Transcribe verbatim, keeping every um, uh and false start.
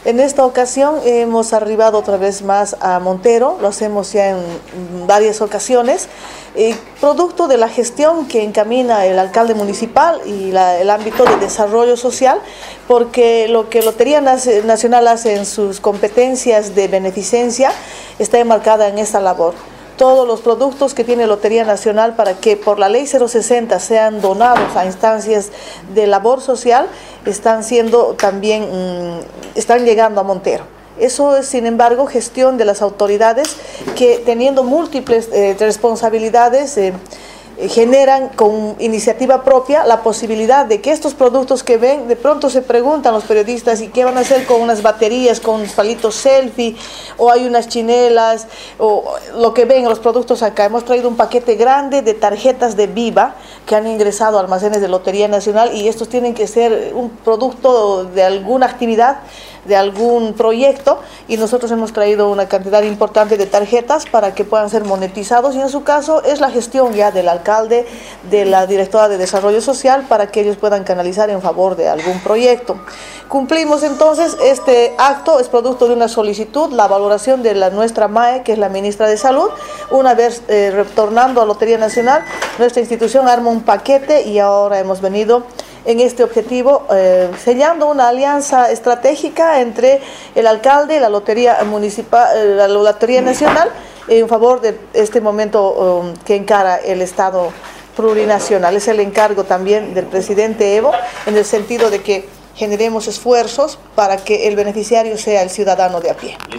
En esta ocasión hemos arribado otra vez más a Montero, lo hacemos ya en varias ocasiones, eh, producto de la gestión que encamina el alcalde municipal y la, el ámbito de desarrollo social, porque lo que Lotería Nacional hace en sus competencias de beneficencia está enmarcada en esta labor. Todos los productos que tiene Lotería Nacional para que por la ley cero sesenta sean donados a instancias de labor social, están siendo también, mmm, están llegando a Montero. Eso es, sin embargo, gestión de las autoridades que, teniendo múltiples eh, responsabilidades, eh, generan con iniciativa propia la posibilidad de que estos productos que ven, de pronto se preguntan los periodistas, ¿y qué van a hacer con unas baterías, con palitos selfie, o hay unas chinelas, o lo que ven los productos acá? Hemos traído un paquete grande de tarjetas de Viva que han ingresado a almacenes de Lotería Nacional, y estos tienen que ser un producto de alguna actividad, de algún proyecto, y nosotros hemos traído una cantidad importante de tarjetas para que puedan ser monetizados, y en su caso es la gestión ya del alcalde, de la directora de desarrollo social, para que ellos puedan canalizar en favor de algún proyecto. Cumplimos entonces, este acto es producto de una solicitud, la valoración de la, nuestra M A E, que es la ministra de Salud. Una vez eh, retornando a Lotería Nacional, nuestra institución arma un paquete y ahora hemos venido en este objetivo, eh, sellando una alianza estratégica entre el alcalde y la Lotería Municipal, eh, la Lotería Nacional, en favor de este momento um, que encara el Estado plurinacional. Es el encargo también del presidente Evo, en el sentido de que generemos esfuerzos para que el beneficiario sea el ciudadano de a pie.